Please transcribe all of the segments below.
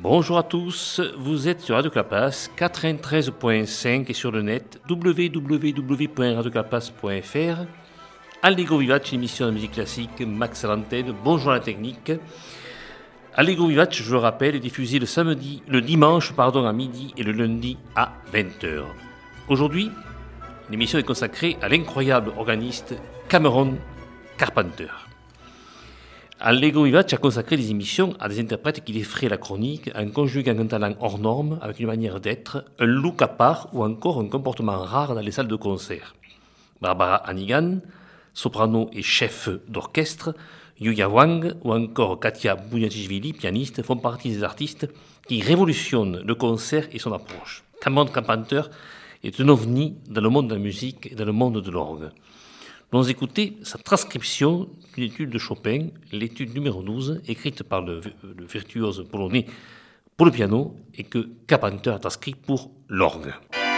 Bonjour à tous, vous êtes sur Radio Clapas 93.5 et sur le net www.radioclapas.fr. Allegro Vivace, émission de musique classique, Max à l'antenne, bonjour à la technique. Allegro Vivace, je le rappelle, est diffusé le dimanche à midi et le lundi à 20h. Aujourd'hui, l'émission est consacrée à l'incroyable organiste Cameron Carpenter. Allegro Vivace a consacré des émissions à des interprètes qui défraient la chronique en conjuguant un talent hors norme avec une manière d'être, un look à part ou encore un comportement rare dans les salles de concert. Barbara Hannigan, soprano et chef d'orchestre, Yuya Wang ou encore Katia Bouniatichvili, pianiste, font partie des artistes qui révolutionnent le concert et son approche. Cameron Carpenter est un ovni dans le monde de la musique et dans le monde de l'orgue. Nous allons écouter sa transcription d'une étude de Chopin, l'étude numéro 12, écrite par le virtuose polonais pour le piano et que Carpenter a transcrit pour l'orgue.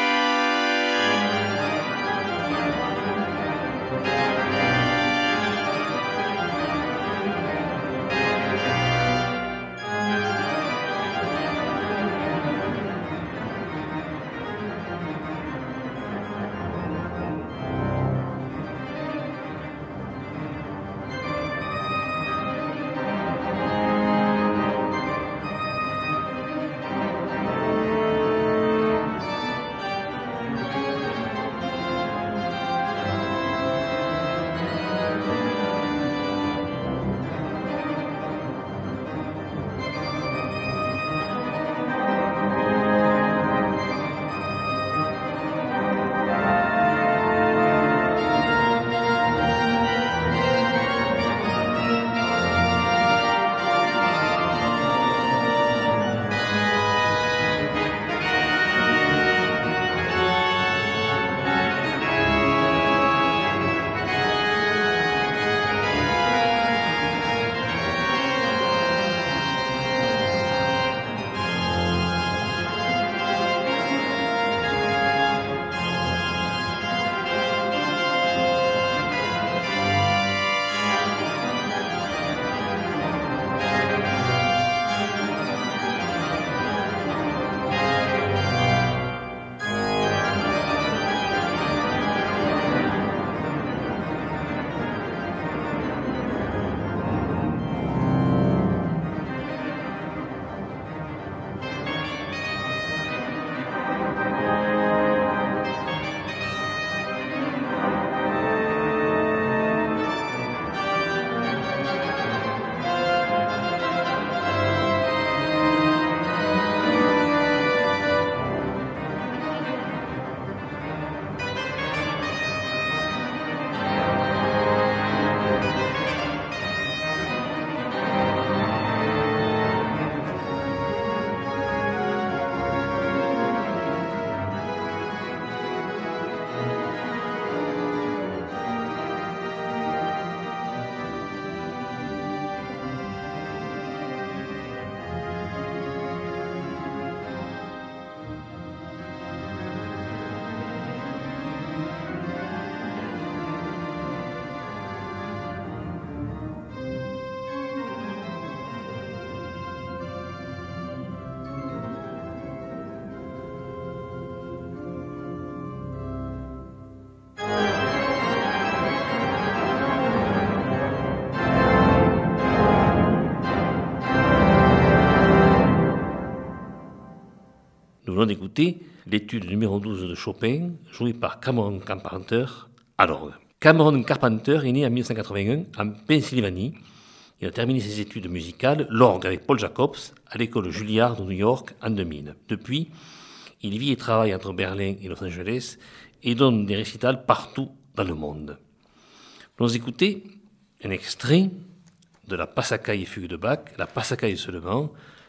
Nous venons d'écouter l'étude numéro 12 de Chopin, jouée par Cameron Carpenter à l'orgue. Cameron Carpenter est né en 1981 en Pennsylvanie. Il a terminé ses études musicales, l'orgue avec Paul Jacobs, à l'école Juilliard de New York en 2000. Depuis, il vit et travaille entre Berlin et Los Angeles et donne des récitals partout dans le monde. Nous allons écouter un extrait de la Passacaille et fugue de Bach, la Passacaille seulement,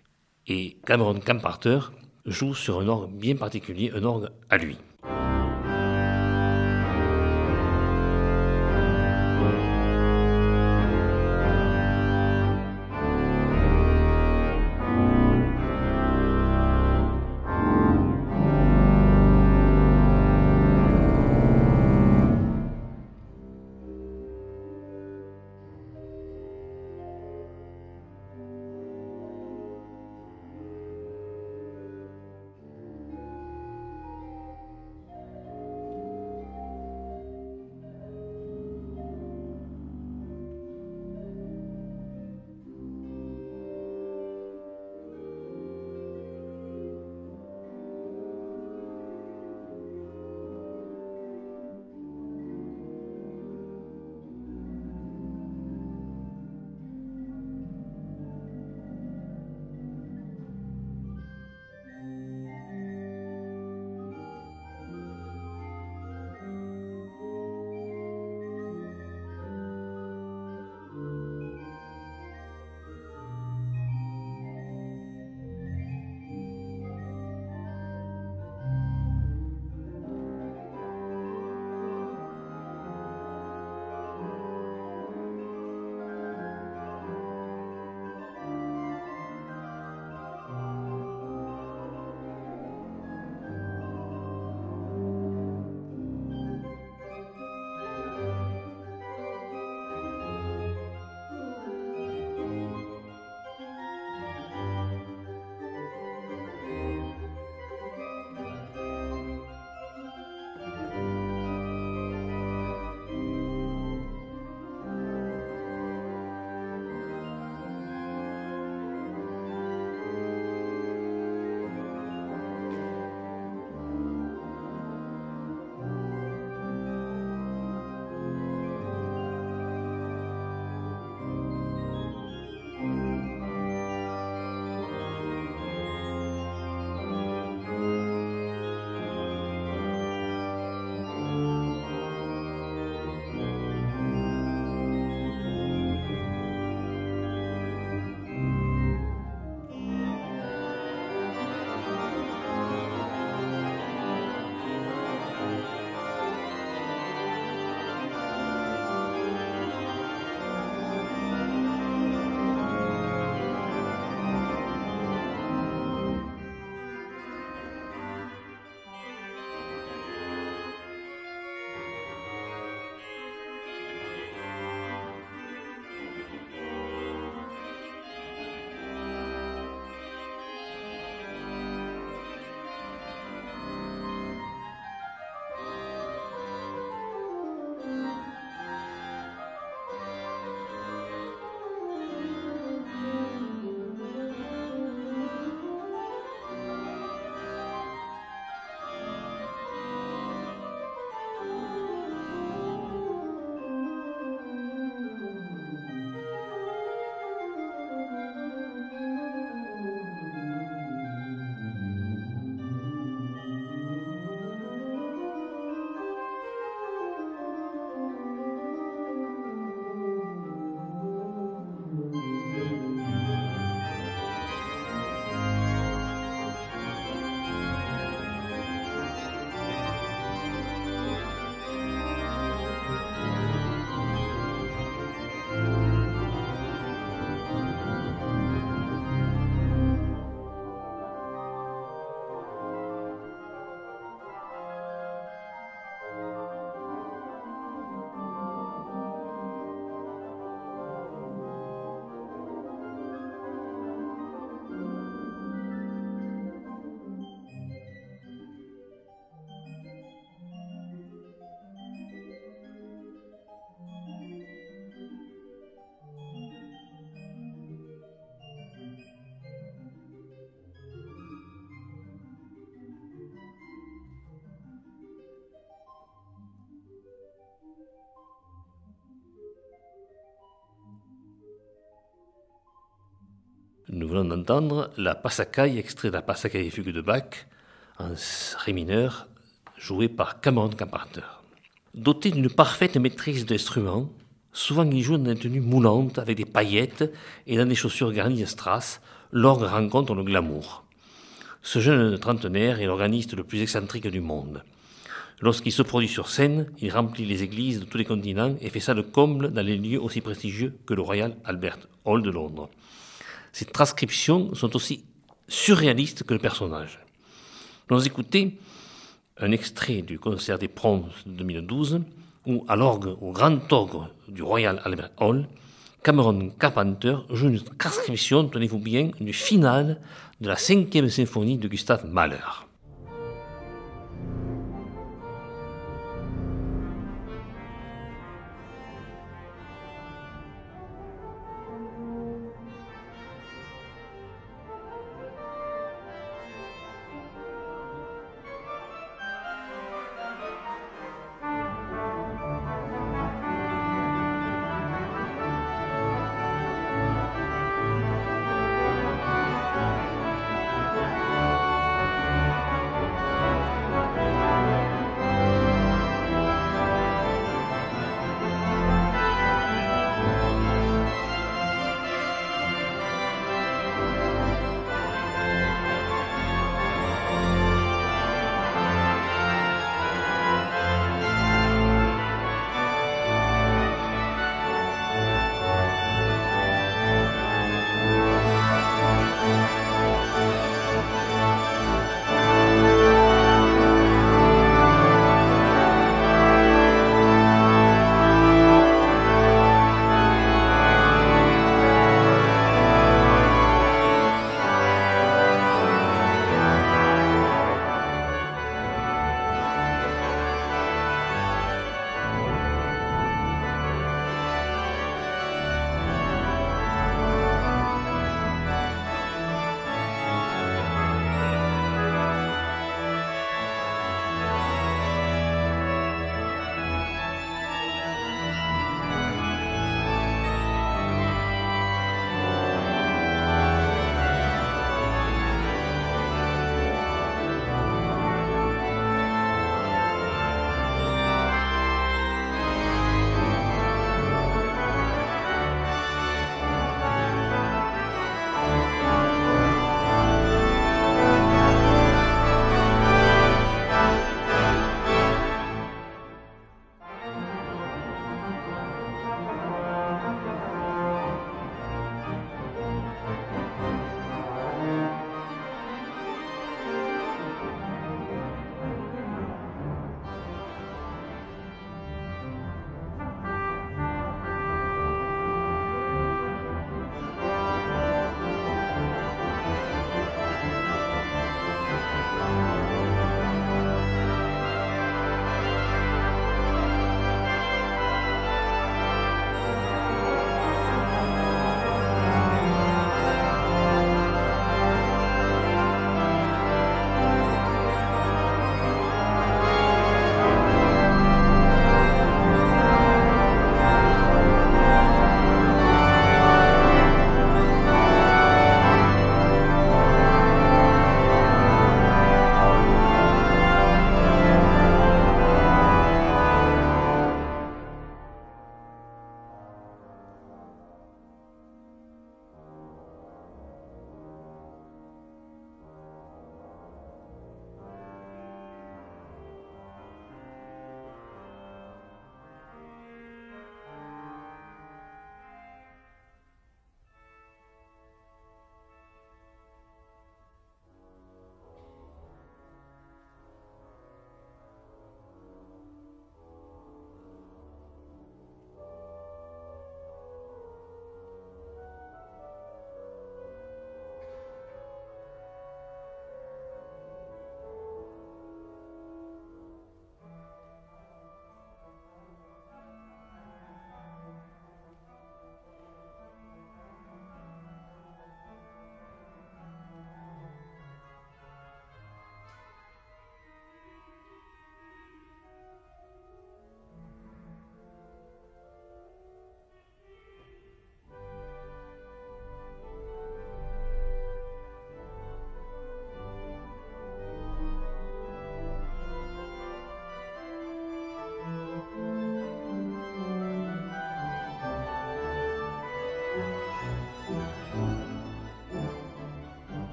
et Cameron Carpenter joue sur un orgue bien particulier, un orgue à lui. Nous venons d'entendre la Passacaille, extrait de la Passacaille et fugue de Bach, en ré mineur, jouée par Cameron Carpenter. Doté d'une parfaite maîtrise de l'instrument, souvent il joue dans des tenues moulantes avec des paillettes et dans des chaussures garnies de strass, l'orgue rencontre le glamour. Ce jeune trentenaire est l'organiste le plus excentrique du monde. Lorsqu'il se produit sur scène, il remplit les églises de tous les continents et fait ça de comble dans les lieux aussi prestigieux que le Royal Albert Hall de Londres. Ses transcriptions sont aussi surréalistes que le personnage. Nous allons écouter un extrait du concert des Proms de 2012 où, à l'orgue, au grand orgue du Royal Albert Hall, Cameron Carpenter joue une transcription, tenez-vous bien, du final de la 5e symphonie de Gustav Mahler.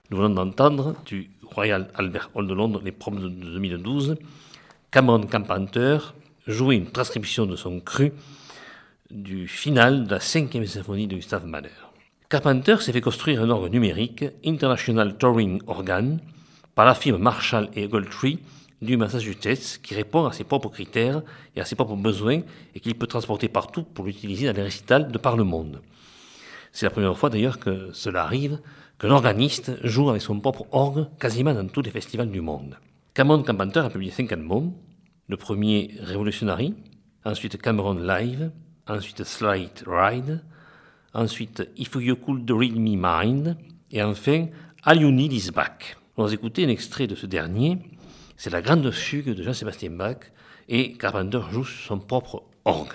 Nous venons d'entendre du Royal Albert Hall de Londres, les Proms de 2012, Cameron Carpenter jouer une transcription de son cru du final de la 5e symphonie de Gustav Mahler. Carpenter s'est fait construire un orgue numérique International Touring Organ par la firme Marshall et Ogletree du Massachusetts qui répond à ses propres critères et à ses propres besoins et qu'il peut transporter partout pour l'utiliser dans les récitals de par le monde. C'est la première fois d'ailleurs que cela arrive, qu'un organiste joue avec son propre orgue quasiment dans tous les festivals du monde. Cameron Carpenter a publié 5 albums. Le premier, Revolutionary, ensuite Cameron Live, ensuite Slight Ride, ensuite If You Could Read Me Mind, et enfin All You Need Is Back. On va écouter un extrait de ce dernier, c'est la grande fugue de Jean-Sébastien Bach, et Carpenter joue sur son propre orgue.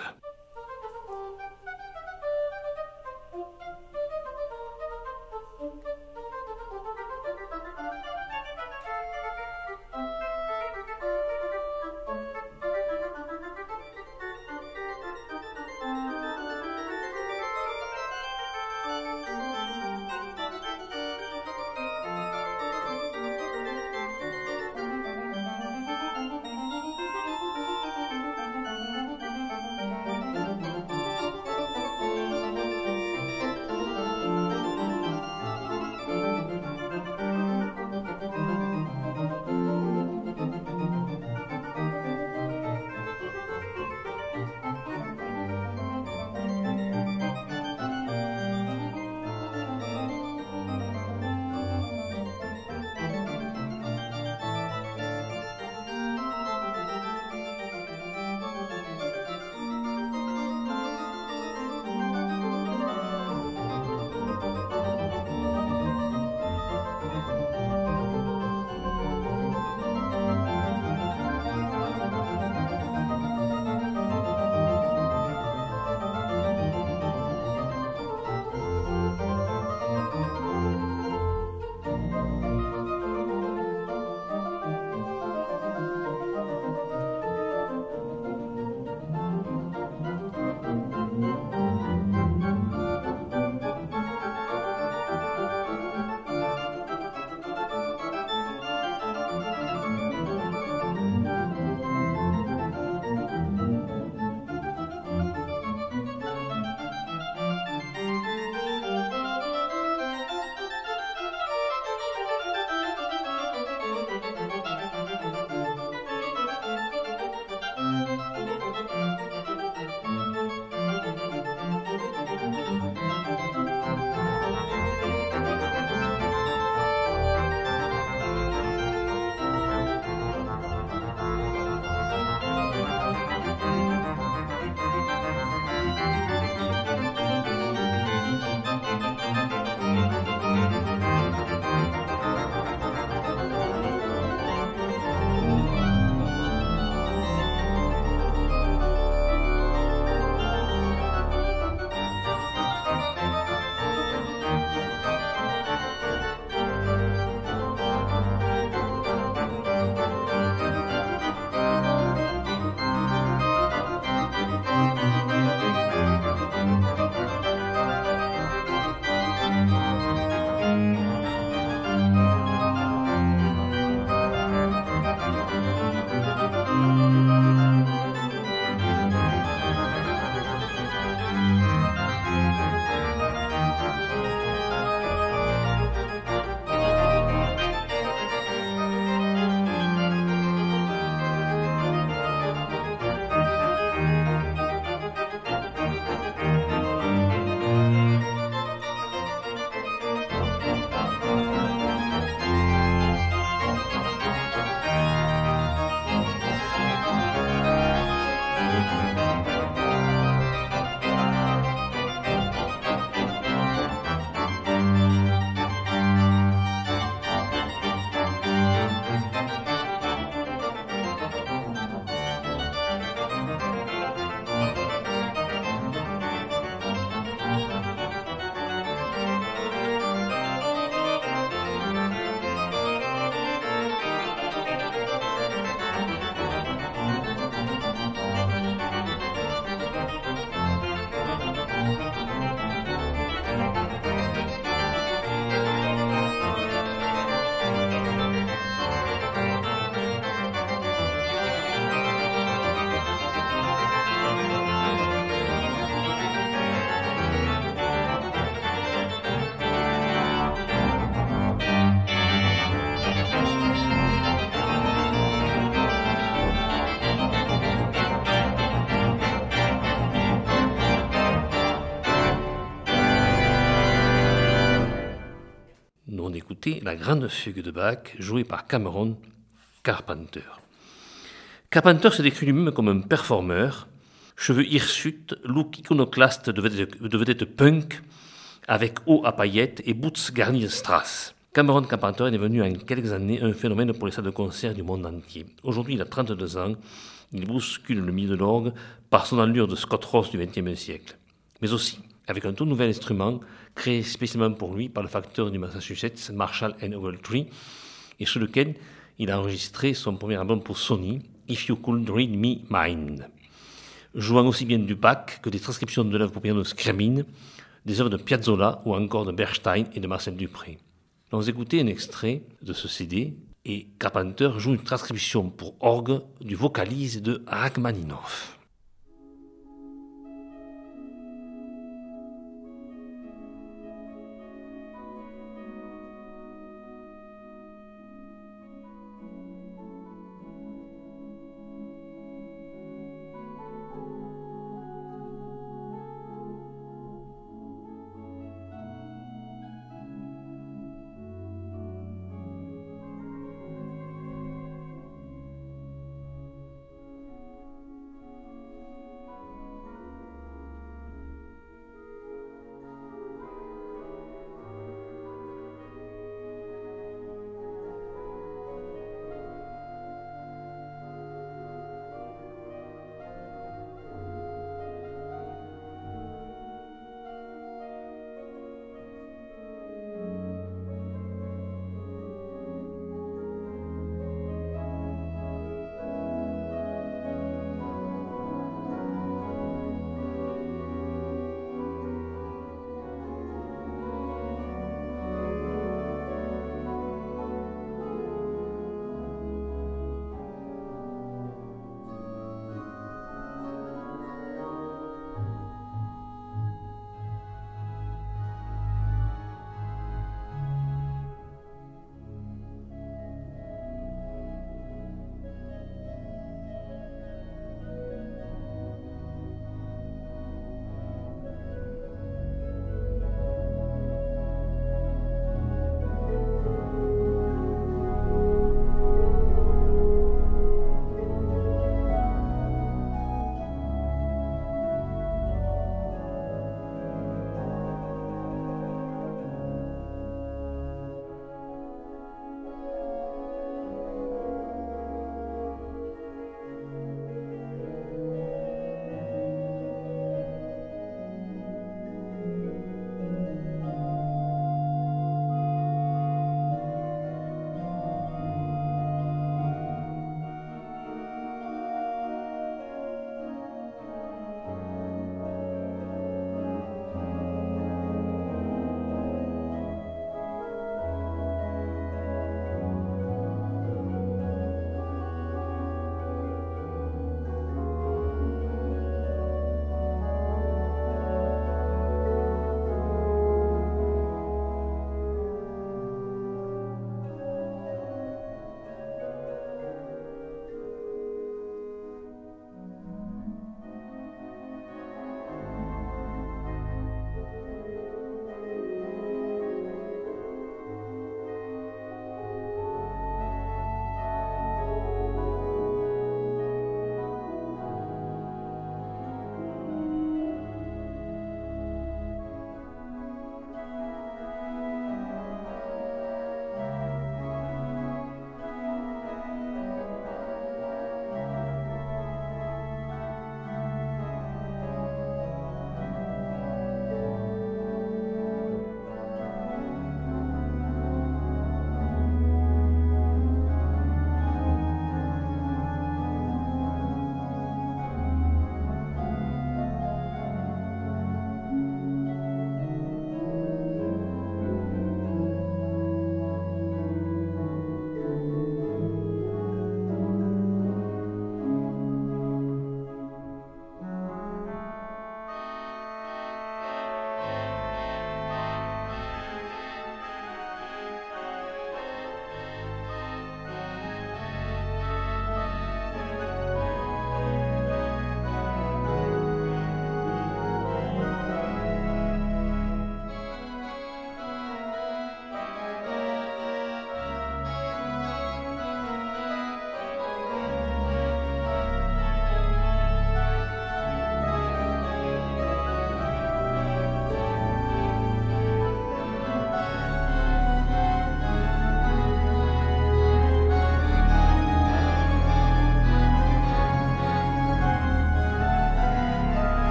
écouter la grande fugue de Bach jouée par Cameron Carpenter. Carpenter se décrit lui-même comme un performeur, cheveux hirsutes, look iconoclaste de vedette punk, avec haut à paillettes et boots garnis de strass. Cameron Carpenter est devenu en quelques années un phénomène pour les salles de concert du monde entier. Aujourd'hui, il a 32 ans, il bouscule le milieu de l'orgue par son allure de Scott Ross du XXe siècle. Mais aussi avec un tout nouvel instrument créé spécialement pour lui par le facteur du Massachusetts Marshall & Ogletree et sur lequel il a enregistré son premier album pour Sony, If You Could Read Me Mind. Jouant aussi bien du Bach que des transcriptions de l'œuvre pour piano de Scriabin, des œuvres de Piazzolla ou encore de Bernstein et de Marcel Dupré. On va écouter un extrait de ce CD et Carpenter joue une transcription pour orgue du Vocalise de Rachmaninoff.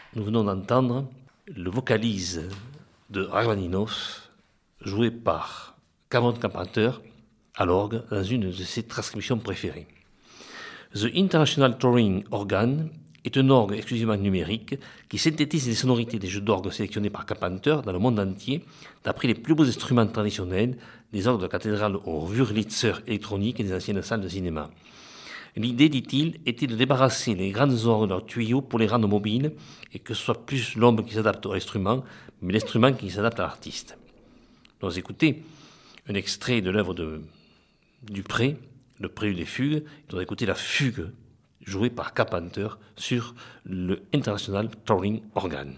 Nous venons d'entendre le vocalise de Rachmaninoff, joué par Cameron Carpenter à l'orgue dans une de ses transcriptions préférées. The International Touring Organ est un orgue exclusivement numérique qui synthétise les sonorités des jeux d'orgue sélectionnés par Carpenter dans le monde entier d'après les plus beaux instruments traditionnels des orgues de cathédrale au Wurlitzer électronique et des anciennes salles de cinéma. L'idée, dit-il, était de débarrasser les grandes orgues de leurs tuyaux pour les rendre mobiles et que ce soit plus l'homme qui s'adapte à l'instrument, mais l'instrument qui s'adapte à l'artiste. Nous écoutez un extrait de l'œuvre de Dupré, le Prélude et Fugues. Nous écouter la fugue jouée par Carpenter sur le International Touring Organ.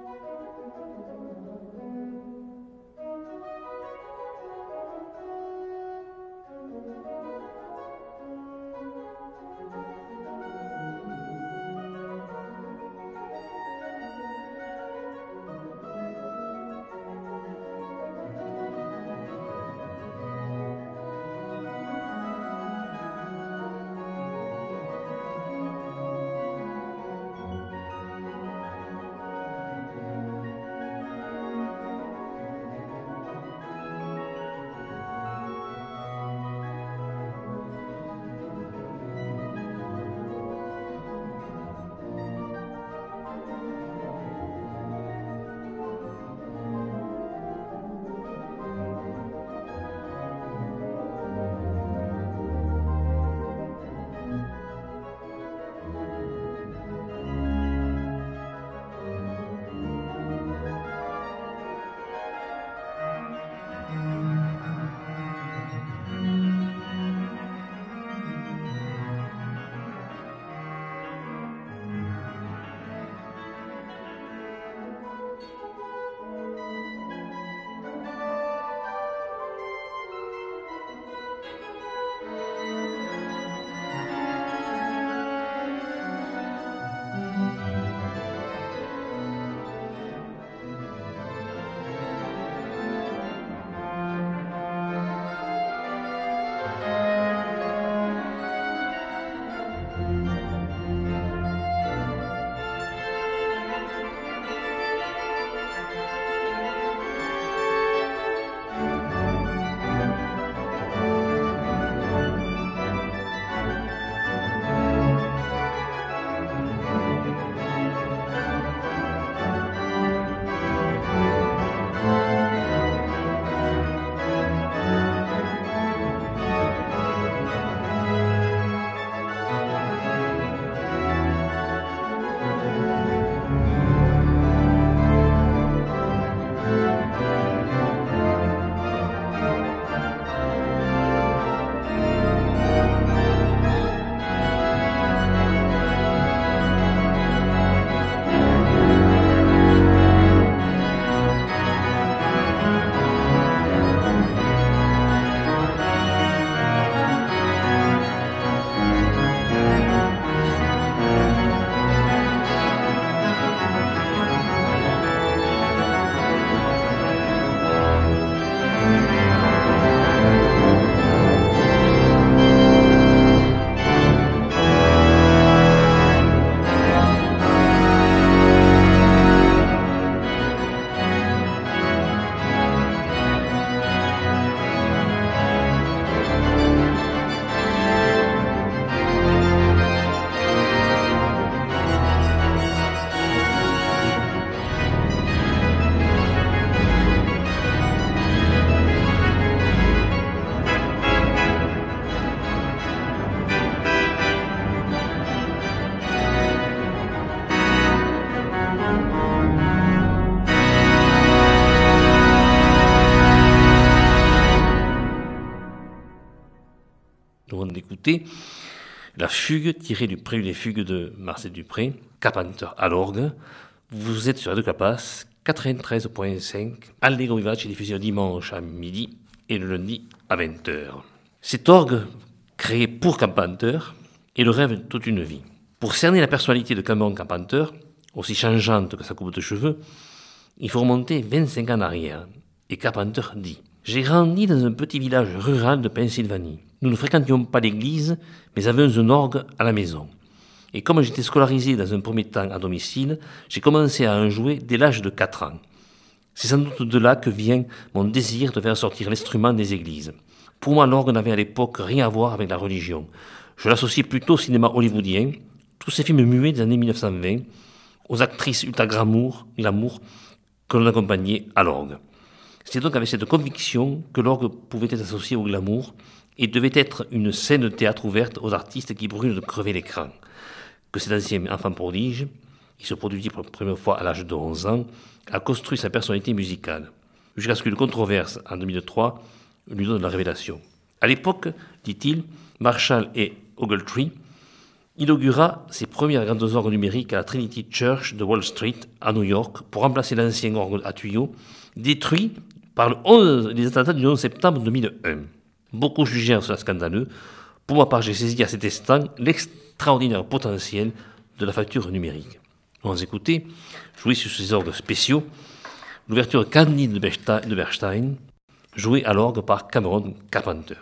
Nous venons d'écouter la fugue tirée du Prélude et Fugues de Marcel Dupré, Carpenter à l'orgue. Vous êtes sur Radio Capas, 93.5, Allegro Vivace est diffusé le dimanche à midi et le lundi à 20h. Cet orgue, créé pour Carpenter, est le rêve de toute une vie. Pour cerner la personnalité de Cameron Carpenter, aussi changeante que sa coupe de cheveux, il faut remonter 25 ans en arrière. Et Carpenter dit « J'ai grandi dans un petit village rural de Pennsylvanie. Nous ne fréquentions pas l'église, mais avions un orgue à la maison. Et comme j'étais scolarisé dans un premier temps à domicile, j'ai commencé à en jouer dès l'âge de 4 ans. C'est sans doute de là que vient mon désir de faire sortir l'instrument des églises. Pour moi, l'orgue n'avait à l'époque rien à voir avec la religion. Je l'associais plutôt au cinéma hollywoodien, tous ces films muets des années 1920, aux actrices ultra glamour que l'on accompagnait à l'orgue. C'est donc avec cette conviction que l'orgue pouvait être associé au glamour et devait être une scène de théâtre ouverte aux artistes qui brûlent de crever l'écran. Que cet ancien enfant prodige, qui se produisit pour la première fois à l'âge de 11 ans, a construit sa personnalité musicale, jusqu'à ce qu'une controverse en 2003 lui donne la révélation. À l'époque, dit-il, Marshall et Ogletree inaugura ses premières grandes orgues numériques à la Trinity Church de Wall Street, à New York, pour remplacer l'ancien orgue à tuyaux, détruit par les attentats du 11 septembre 2001. Beaucoup jugèrent cela scandaleux. Pour ma part, j'ai saisi à cet instant l'extraordinaire potentiel de la facture numérique. On va écouter, jouer sur ces orgues spéciaux, l'ouverture Candide de Bernstein, jouée à l'orgue par Cameron Carpenter.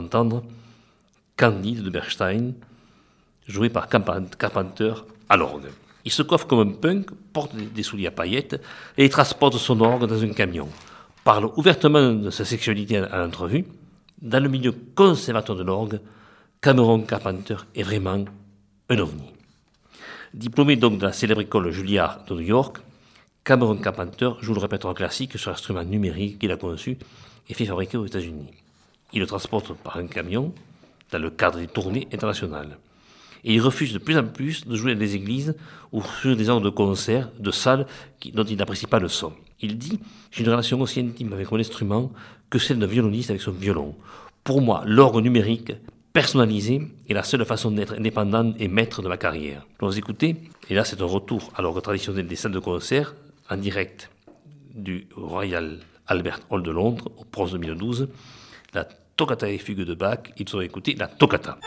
d'entendre Candide de Bernstein, joué par Carpenter à l'orgue. Il se coiffe comme un punk, porte des souliers à paillettes et transporte son orgue dans un camion. Parle ouvertement de sa sexualité à l'entrevue. Dans le milieu conservateur de l'orgue, Cameron Carpenter est vraiment un ovni. Diplômé donc de la célèbre école Juilliard de New York, Cameron Carpenter joue le répertoire classique sur l'instrument numérique qu'il a conçu et fait fabriquer aux États-Unis. Il le transporte par un camion dans le cadre des tournées internationales. Et il refuse de plus en plus de jouer dans des églises ou sur des ordres de concert, de salles dont il n'apprécie pas le son. Il dit « J'ai une relation aussi intime avec mon instrument que celle d'un violoniste avec son violon. Pour moi, l'orgue numérique, personnalisé, est la seule façon d'être indépendant et maître de ma carrière. » Vous écoutez, et là c'est un retour à l'orgue traditionnel des salles de concert, en direct du Royal Albert Hall de Londres, au Proms 2012, la Toccata et fugue de Bach. Ils ont écouté la Toccata.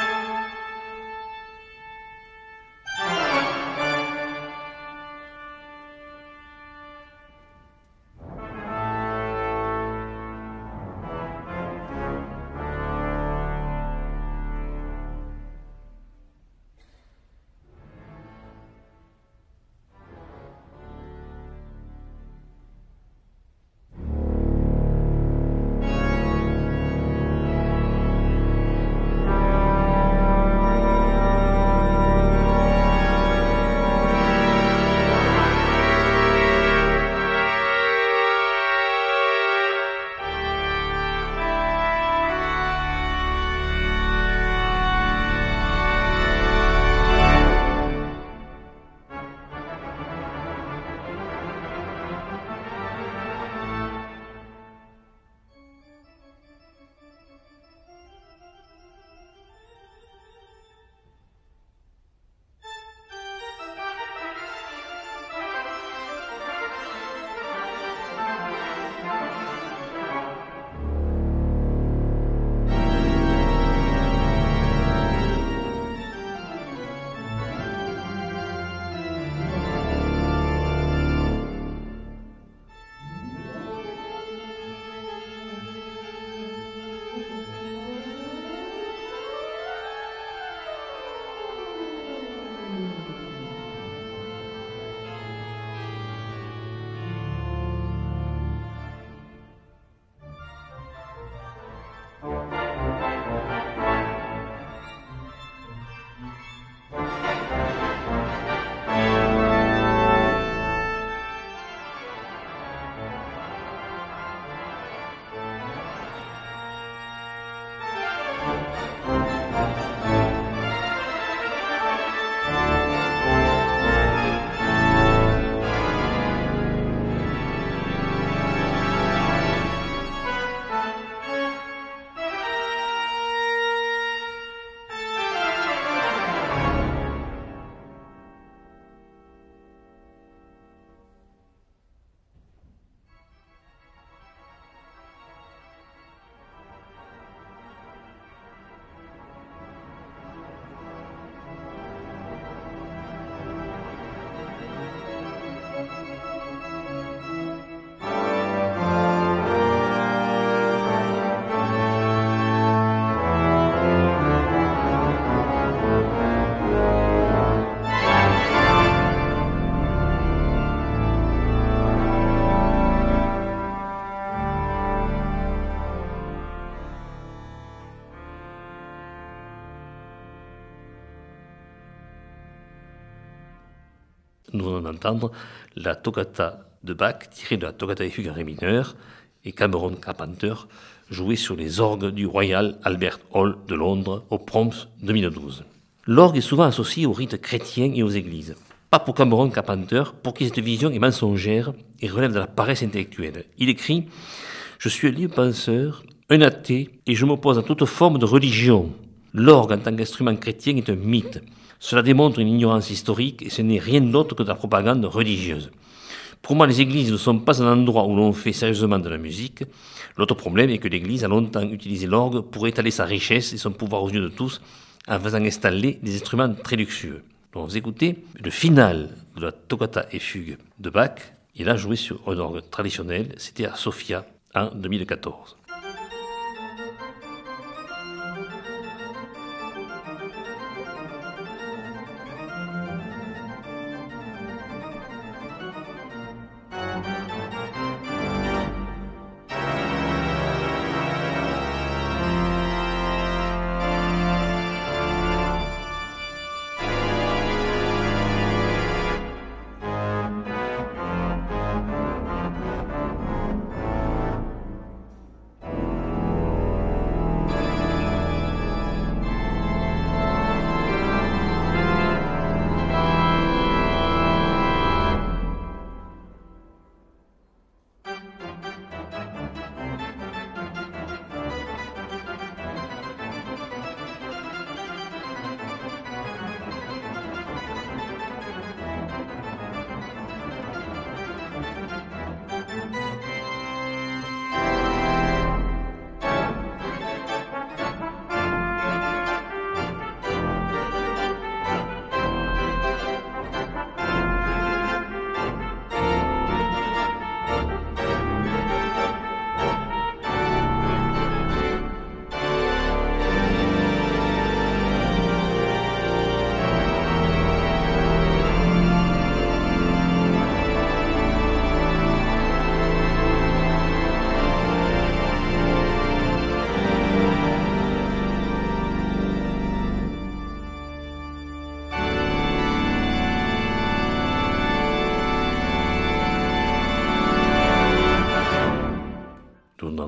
Nous venons d'entendre la Toccata de Bach, tirée de la Toccata et fugue en ré mineur, et Cameron Carpenter, jouée sur les orgues du Royal Albert Hall de Londres au Proms 2012. L'orgue est souvent associé aux rites chrétiens et aux églises. Pas pour Cameron Carpenter, pour qui cette vision est mensongère et relève de la paresse intellectuelle. Il écrit « Je suis un libre penseur, un athée, et je m'oppose à toute forme de religion. L'orgue en tant qu'instrument chrétien est un mythe. Cela démontre une ignorance historique et ce n'est rien d'autre que de la propagande religieuse. Pour moi, les églises ne sont pas un endroit où l'on fait sérieusement de la musique. L'autre problème est que l'Église a longtemps utilisé l'orgue pour étaler sa richesse et son pouvoir aux yeux de tous en faisant installer des instruments très luxueux. » Donc vous écoutez le final de la Toccata et fugue de Bach. Il a joué sur un orgue traditionnel, c'était à Sofia en 2014.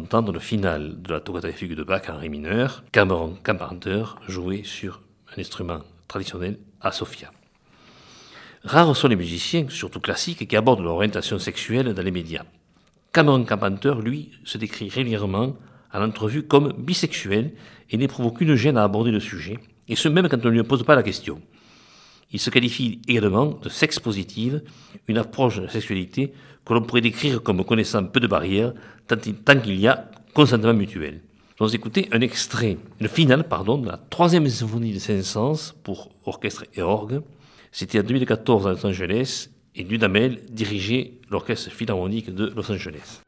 entendre le final de la toccata et fugue de Bach en ré mineur, Cameron Carpenter joué sur un instrument traditionnel à Sofia. Rares sont les musiciens, surtout classiques, qui abordent l'orientation sexuelle dans les médias. Cameron Carpenter, lui, se décrit régulièrement en entrevue comme bisexuel et n'éprouve aucune gêne à aborder le sujet, et ce même quand on ne lui pose pas la question. Il se qualifie également de sexe positive, une approche de la sexualité que l'on pourrait décrire comme connaissant peu de barrières tant qu'il y a consentement mutuel. Nous allons écouter un extrait, le final, de la 3e symphonie de Saint-Saëns pour orchestre et orgue. C'était en 2014 à Los Angeles et Dudamel dirigeait l'orchestre philharmonique de Los Angeles.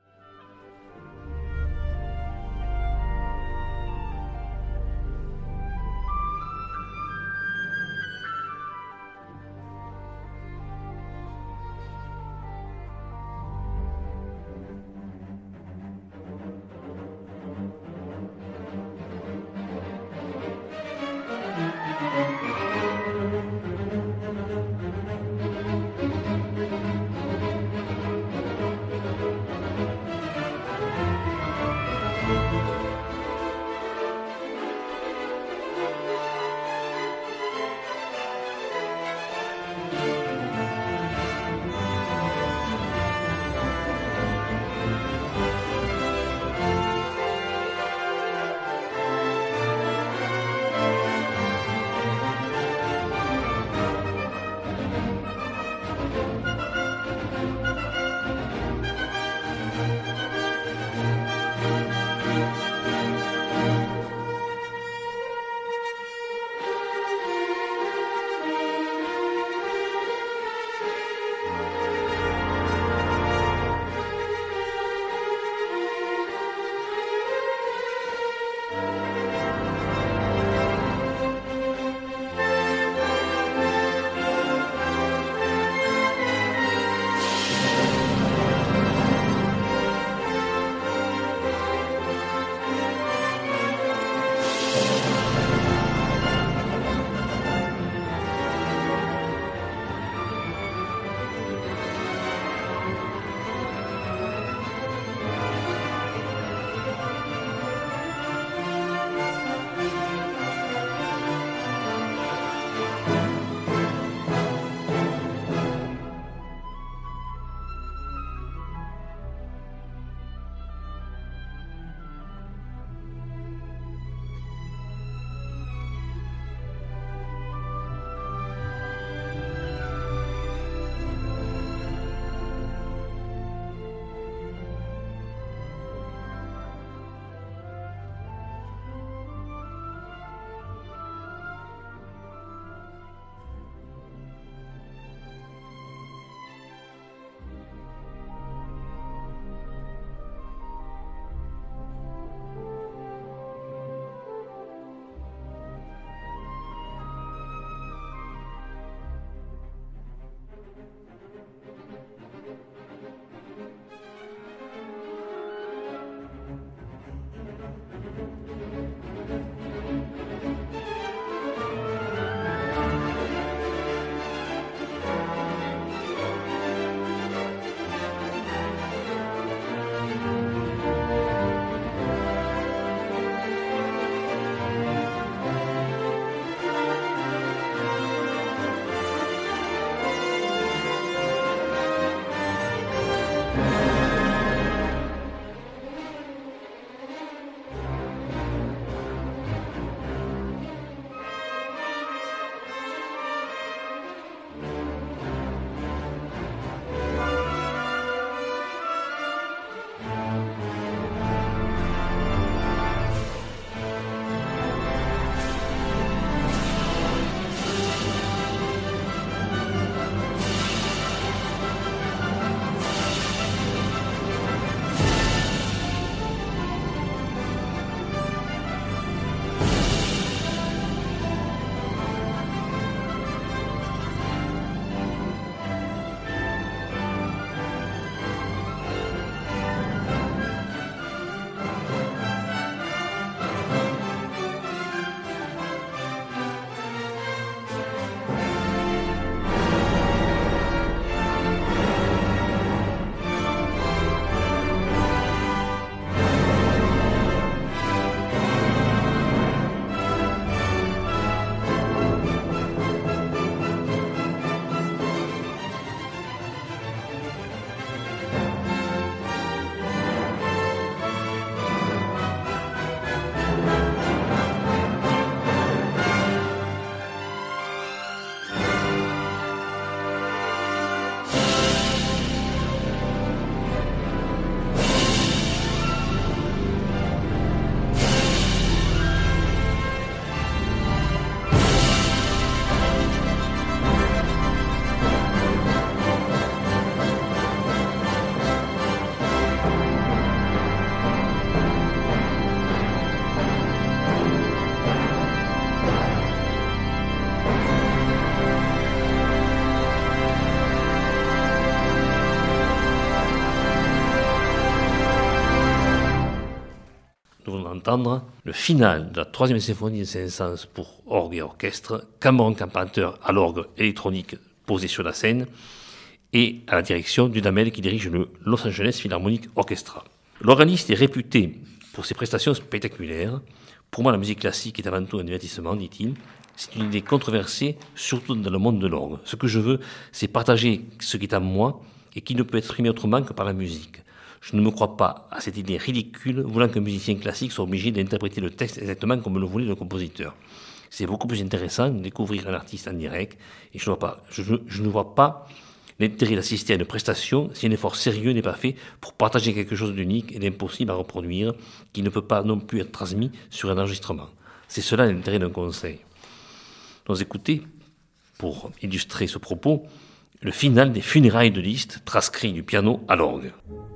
d'entendre le final de la 3e symphonie de Saint-Saëns pour orgue et orchestre, Cameron Carpenter à l'orgue électronique posé sur la scène et à la direction Dudamel qui dirige le Los Angeles Philharmonic Orchestra. L'organiste est réputé pour ses prestations spectaculaires. Pour moi, la musique classique est avant tout un divertissement, dit-il. C'est une idée controversée, surtout dans le monde de l'orgue. Ce que je veux, c'est partager ce qui est à moi et qui ne peut être exprimé autrement que par la musique. Je ne me crois pas à cette idée ridicule, voulant qu'un musicien classique soit obligé d'interpréter le texte exactement comme le voulait le compositeur. C'est beaucoup plus intéressant de découvrir un artiste en direct, et je ne vois pas l'intérêt d'assister à une prestation si un effort sérieux n'est pas fait pour partager quelque chose d'unique et d'impossible à reproduire, qui ne peut pas non plus être transmis sur un enregistrement. C'est cela l'intérêt d'un conseil. Nous écoutez, pour illustrer ce propos, le final des funérailles de Liszt, transcrit du piano à l'orgue.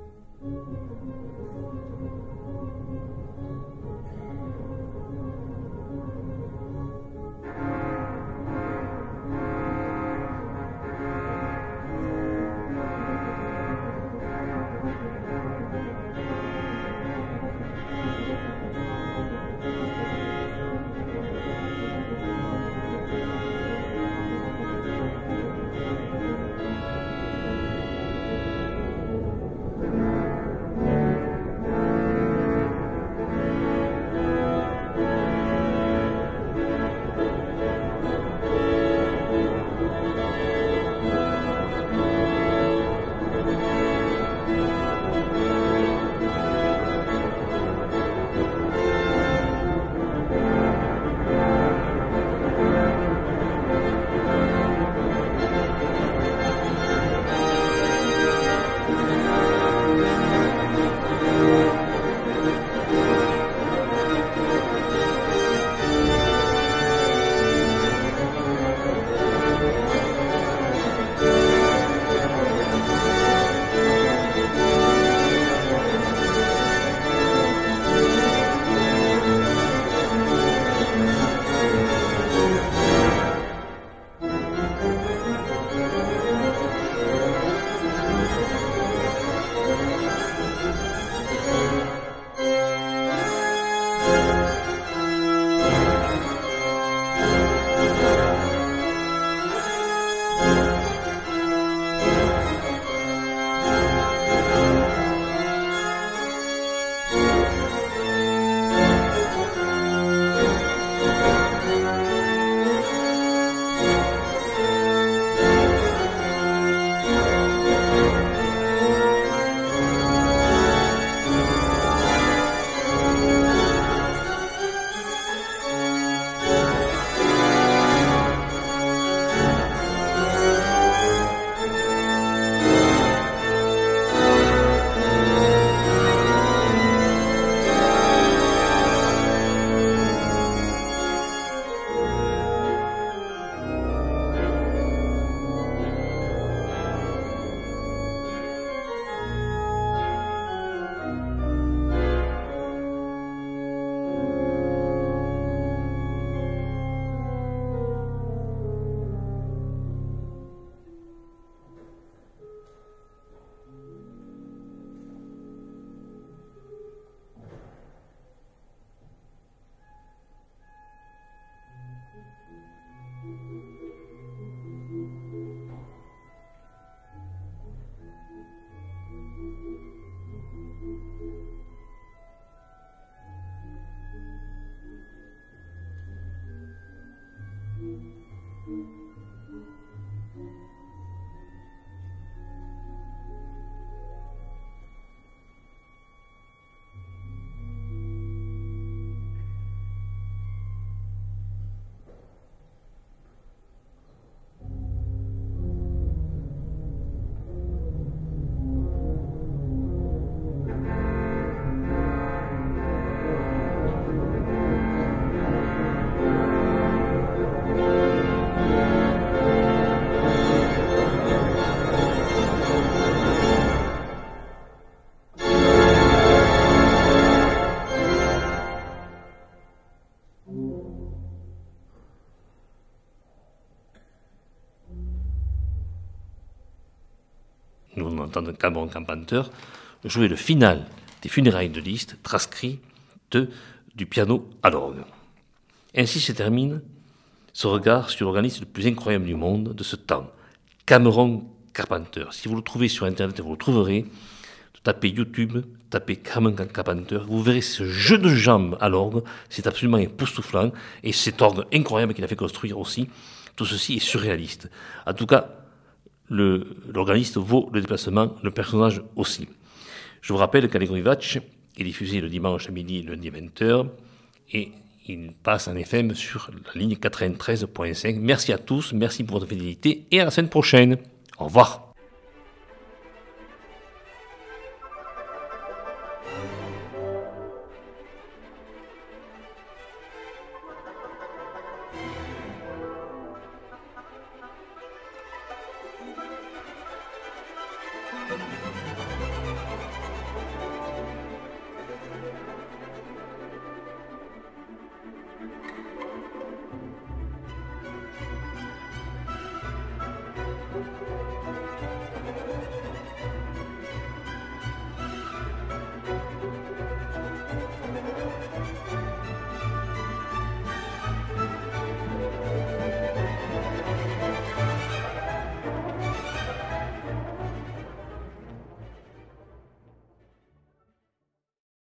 nous entendons Cameron Carpenter jouer le final des funérailles de Liszt, transcrit de du piano à l'orgue. Ainsi se termine ce regard sur l'organiste le plus incroyable du monde de ce temps, Cameron Carpenter. Si vous le trouvez sur Internet, vous le trouverez. Tapez YouTube, tapez Cameron Carpenter, vous verrez ce jeu de jambes à l'orgue, c'est absolument époustouflant, et cet orgue incroyable qu'il a fait construire aussi, tout ceci est surréaliste. En tout cas, l'organiste vaut le déplacement, le personnage aussi. Je vous rappelle qu'Allegro Vivace est diffusé le dimanche à midi, lundi à 20h, et il passe en FM sur la ligne 93.5. Merci à tous, merci pour votre fidélité, et à la semaine prochaine. Au revoir.